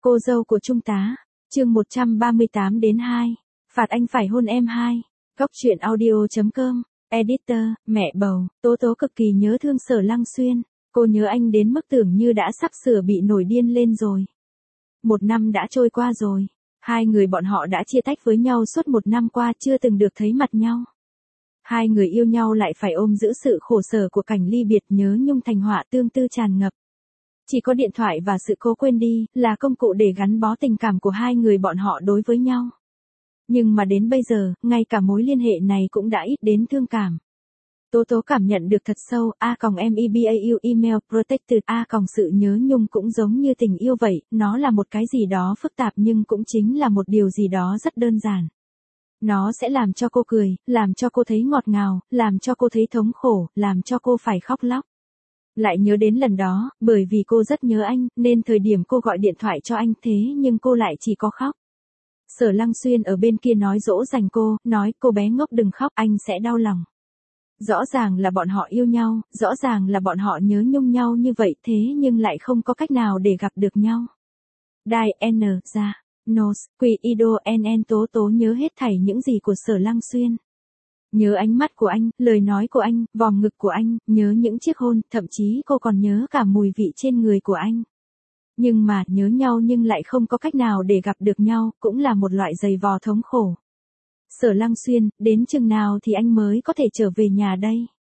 Cô dâu của Trung tá, chương 138 đến 2. Phạt anh phải hôn em 2. Góc truyện audio.com, editor, mẹ bầu, Tố Tố cực kỳ nhớ thương Sở Lăng Xuyên, cô nhớ anh đến mức tưởng như đã sắp sửa bị nổi điên lên rồi. 1 năm đã trôi qua rồi, hai người bọn họ đã chia tách với nhau suốt 1 năm qua chưa từng được thấy mặt nhau. Hai người yêu nhau lại phải ôm giữ sự khổ sở của cảnh ly biệt, nhớ nhung thành họa tương tư tràn ngập. Chỉ có điện thoại và sự cố quên đi là công cụ để gắn bó tình cảm của hai người bọn họ đối với nhau. Nhưng mà đến bây giờ, ngay cả mối liên hệ này cũng đã ít đến thương cảm. Tố Tố cảm nhận được thật sâu, @mebau email protected, sự nhớ nhung cũng giống như tình yêu vậy, nó là một cái gì đó phức tạp nhưng cũng chính là một điều gì đó rất đơn giản. Nó sẽ làm cho cô cười, làm cho cô thấy ngọt ngào, làm cho cô thấy thống khổ, làm cho cô phải khóc lóc. Lại nhớ đến lần đó, bởi vì cô rất nhớ anh, nên thời điểm cô gọi điện thoại cho anh thế nhưng cô lại chỉ có khóc. Sở Lăng Xuyên ở bên kia nói dỗ dành cô, nói cô bé ngốc đừng khóc, anh sẽ đau lòng. Rõ ràng là bọn họ yêu nhau, rõ ràng là bọn họ nhớ nhung nhau như vậy thế nhưng lại không có cách nào để gặp được nhau. Đài N ra, Nos, Quỳ Ido NN. Tố Tố nhớ hết thảy những gì của Sở Lăng Xuyên. Nhớ ánh mắt của anh, lời nói của anh, vòng ngực của anh, nhớ những chiếc hôn, thậm chí cô còn nhớ cả mùi vị trên người của anh. Nhưng mà, nhớ nhau nhưng lại không có cách nào để gặp được nhau, cũng là một loại giày vò thống khổ. Sở Lăng Xuyên, đến chừng nào thì anh mới có thể trở về nhà đây?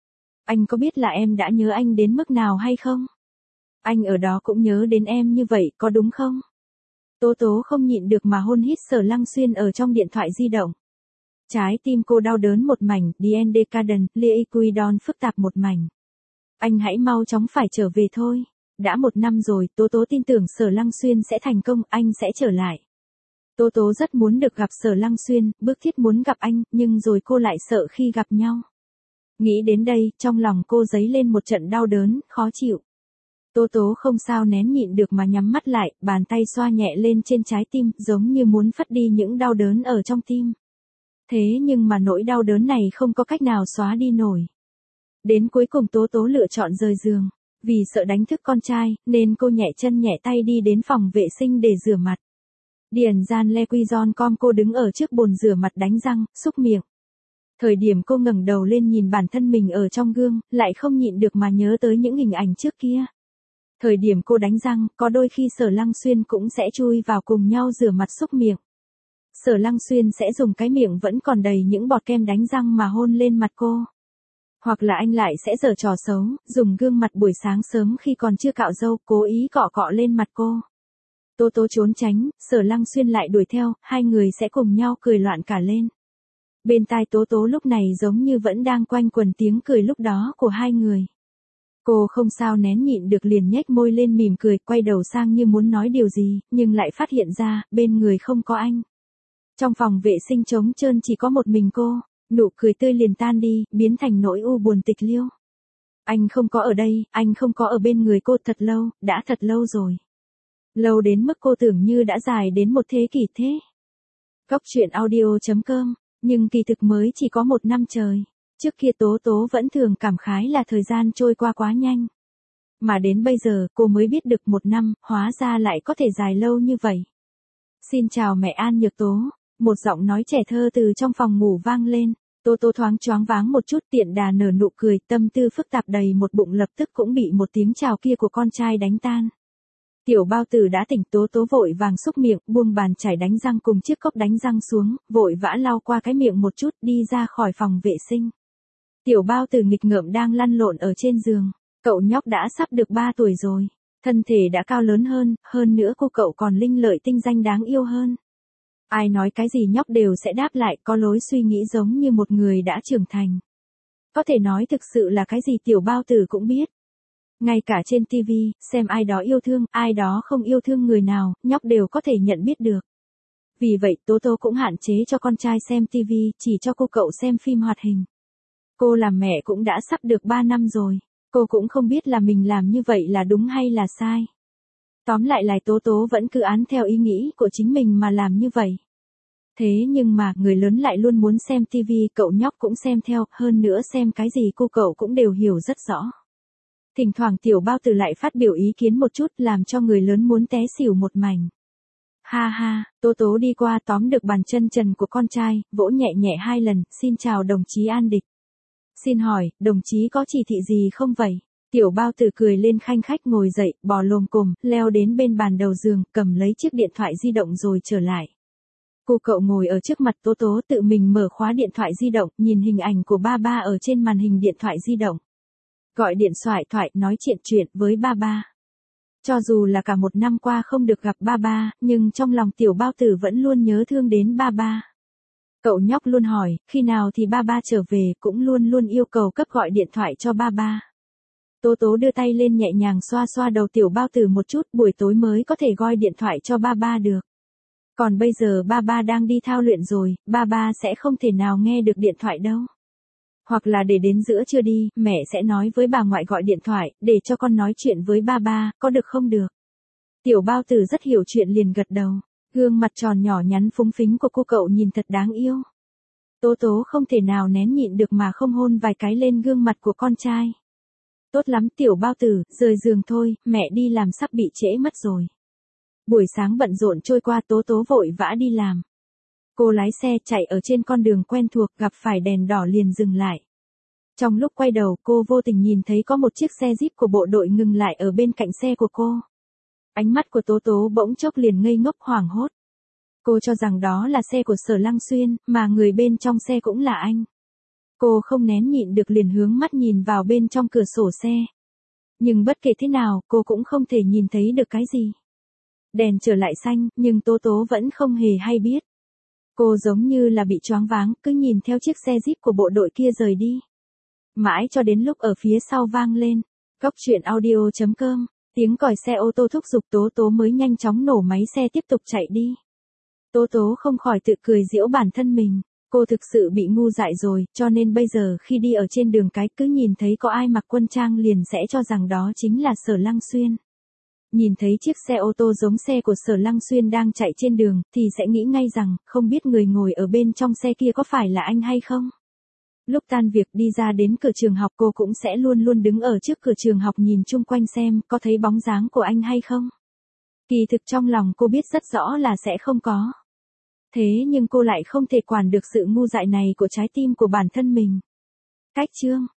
Anh có biết là em đã nhớ anh đến mức nào hay không? Anh ở đó cũng nhớ đến em như vậy, có đúng không? Tố Tố không nhịn được mà hôn hít Sở Lăng Xuyên ở trong điện thoại di động. Trái tim cô đau đớn một mảnh, Dien Decadent, Liquidon phức tạp một mảnh. Anh hãy mau chóng phải trở về thôi. Đã 1 năm rồi, Tố Tố tin tưởng Sở Lăng Xuyên sẽ thành công, anh sẽ trở lại. Tố Tố rất muốn được gặp Sở Lăng Xuyên, bức thiết muốn gặp anh, nhưng rồi cô lại sợ khi gặp nhau. Nghĩ đến đây, trong lòng cô dấy lên một trận đau đớn, khó chịu. Tố Tố không sao nén nhịn được mà nhắm mắt lại, bàn tay xoa nhẹ lên trên trái tim, giống như muốn phất đi những đau đớn ở trong tim. Thế nhưng mà nỗi đau đớn này không có cách nào xóa đi nổi. Đến cuối cùng Tố Tố lựa chọn rời giường. Vì sợ đánh thức con trai, nên cô nhẹ chân nhẹ tay đi đến phòng vệ sinh để rửa mặt. Điền gian Lequizon.com. Cô đứng ở trước bồn rửa mặt đánh răng, xúc miệng. Thời điểm cô ngẩng đầu lên nhìn bản thân mình ở trong gương, lại không nhịn được mà nhớ tới những hình ảnh trước kia. Thời điểm cô đánh răng, có đôi khi Sở Lăng Xuyên cũng sẽ chui vào cùng nhau rửa mặt xúc miệng. Sở Lăng Xuyên sẽ dùng cái miệng vẫn còn đầy những bọt kem đánh răng mà hôn lên mặt cô. Hoặc là anh lại sẽ giở trò xấu, dùng gương mặt buổi sáng sớm khi còn chưa cạo râu, cố ý cọ cọ lên mặt cô. Tố Tố trốn tránh, Sở Lăng Xuyên lại đuổi theo, hai người sẽ cùng nhau cười loạn cả lên. Bên tai Tố Tố lúc này giống như vẫn đang quanh quẩn tiếng cười lúc đó của hai người. Cô không sao nén nhịn được liền nhếch môi lên mỉm cười, quay đầu sang như muốn nói điều gì, nhưng lại phát hiện ra, bên người không có anh. Trong phòng vệ sinh trống trơn chỉ có một mình cô. Nụ cười tươi liền tan đi, biến thành nỗi u buồn tịch liêu. Anh không có ở đây, anh không có ở bên người cô thật lâu, đã thật lâu rồi. Lâu đến mức cô tưởng như đã dài đến một thế kỷ thế. Góc truyện audio.com, nhưng kỳ thực mới chỉ có 1 năm trời. Trước kia Tố Tố vẫn thường cảm khái là thời gian trôi qua quá nhanh. Mà đến bây giờ cô mới biết được 1 năm, hóa ra lại có thể dài lâu như vậy. Xin chào mẹ An Nhược Tố. Một giọng nói trẻ thơ từ trong phòng ngủ vang lên, Tố Tố thoáng choáng váng một chút, tiện đà nở nụ cười, tâm tư phức tạp đầy một bụng lập tức cũng bị một tiếng chào kia của con trai đánh tan. Tiểu Bao Tử đã tỉnh. Tố Tố vội vàng xúc miệng, buông bàn chải đánh răng cùng chiếc cốc đánh răng xuống, vội vã lau qua cái miệng một chút, đi ra khỏi phòng vệ sinh. Tiểu Bao Tử nghịch ngợm đang lăn lộn ở trên giường, cậu nhóc đã sắp được 3 tuổi rồi, thân thể đã cao lớn hơn nữa cô cậu còn linh lợi tinh danh đáng yêu hơn. Ai nói cái gì nhóc đều sẽ đáp lại, có lối suy nghĩ giống như một người đã trưởng thành. Có thể nói thực sự là cái gì Tiểu Bao Tử cũng biết. Ngay cả trên TV, xem ai đó yêu thương, ai đó không yêu thương người nào, nhóc đều có thể nhận biết được. Vì vậy Tố Tố cũng hạn chế cho con trai xem TV, chỉ cho cô cậu xem phim hoạt hình. Cô làm mẹ cũng đã sắp được 3 năm rồi, cô cũng không biết là mình làm như vậy là đúng hay là sai. Tóm lại là Tố Tố vẫn cứ án theo ý nghĩ của chính mình mà làm như vậy. Thế nhưng mà, người lớn lại luôn muốn xem TV, cậu nhóc cũng xem theo, hơn nữa xem cái gì cô cậu cũng đều hiểu rất rõ. Thỉnh thoảng Tiểu Bao Tử lại phát biểu ý kiến một chút làm cho người lớn muốn té xỉu một mảnh. Ha ha, Tố Tố đi qua tóm được bàn chân trần của con trai, vỗ nhẹ nhẹ 2 lần, xin chào đồng chí An Địch. Xin hỏi, đồng chí có chỉ thị gì không vậy? Tiểu Bao Tử cười lên khanh khách ngồi dậy, bò lồm cồm, leo đến bên bàn đầu giường, cầm lấy chiếc điện thoại di động rồi trở lại. Cô cậu ngồi ở trước mặt Tố Tố tự mình mở khóa điện thoại di động, nhìn hình ảnh của ba ba ở trên màn hình điện thoại di động. Gọi điện thoại, nói chuyện với ba ba. Cho dù là cả một năm qua không được gặp ba ba, nhưng trong lòng Tiểu Bao Tử vẫn luôn nhớ thương đến ba ba. Cậu nhóc luôn hỏi, khi nào thì ba ba trở về, cũng luôn luôn yêu cầu cấp gọi điện thoại cho ba ba. Tố Tố đưa tay lên nhẹ nhàng xoa xoa đầu Tiểu Bao Tử một chút, buổi tối mới có thể gọi điện thoại cho ba ba được. Còn bây giờ ba ba đang đi thao luyện rồi, ba ba sẽ không thể nào nghe được điện thoại đâu. Hoặc là để đến giữa trưa đi, mẹ sẽ nói với bà ngoại gọi điện thoại, để cho con nói chuyện với ba ba, có được không được? Tiểu Bao Tử rất hiểu chuyện liền gật đầu. Gương mặt tròn nhỏ nhắn phúng phính của cô cậu nhìn thật đáng yêu. Tố Tố không thể nào nén nhịn được mà không hôn vài cái lên gương mặt của con trai. Tốt lắm Tiểu Bao Tử, rời giường thôi, mẹ đi làm sắp bị trễ mất rồi. Buổi sáng bận rộn trôi qua, Tố Tố vội vã đi làm. Cô lái xe chạy ở trên con đường quen thuộc, gặp phải đèn đỏ liền dừng lại. Trong lúc quay đầu, cô vô tình nhìn thấy có một chiếc xe Jeep của bộ đội ngừng lại ở bên cạnh xe của cô. Ánh mắt của Tố Tố bỗng chốc liền ngây ngốc hoảng hốt. Cô cho rằng đó là xe của Sở Lăng Xuyên, mà người bên trong xe cũng là anh. Cô không nén nhịn được liền hướng mắt nhìn vào bên trong cửa sổ xe. Nhưng bất kể thế nào, cô cũng không thể nhìn thấy được cái gì. Đèn trở lại xanh, nhưng Tố Tố vẫn không hề hay biết. Cô giống như là bị choáng váng, cứ nhìn theo chiếc xe Jeep của bộ đội kia rời đi. Mãi cho đến lúc ở phía sau vang lên. Cóc truyện audio.com, tiếng còi xe ô tô thúc giục Tố Tố mới nhanh chóng nổ máy xe tiếp tục chạy đi. Tố Tố không khỏi tự cười giễu bản thân mình. Cô thực sự bị ngu dại rồi, cho nên bây giờ khi đi ở trên đường cái cứ nhìn thấy có ai mặc quân trang liền sẽ cho rằng đó chính là Sở Lăng Xuyên. Nhìn thấy chiếc xe ô tô giống xe của Sở Lăng Xuyên đang chạy trên đường, thì sẽ nghĩ ngay rằng, không biết người ngồi ở bên trong xe kia có phải là anh hay không. Lúc tan việc đi ra đến cửa trường học cô cũng sẽ luôn luôn đứng ở trước cửa trường học nhìn chung quanh xem có thấy bóng dáng của anh hay không. Kỳ thực trong lòng cô biết rất rõ là sẽ không có. Thế nhưng cô lại không thể quản được sự ngu dại này của trái tim của bản thân mình. Cách chương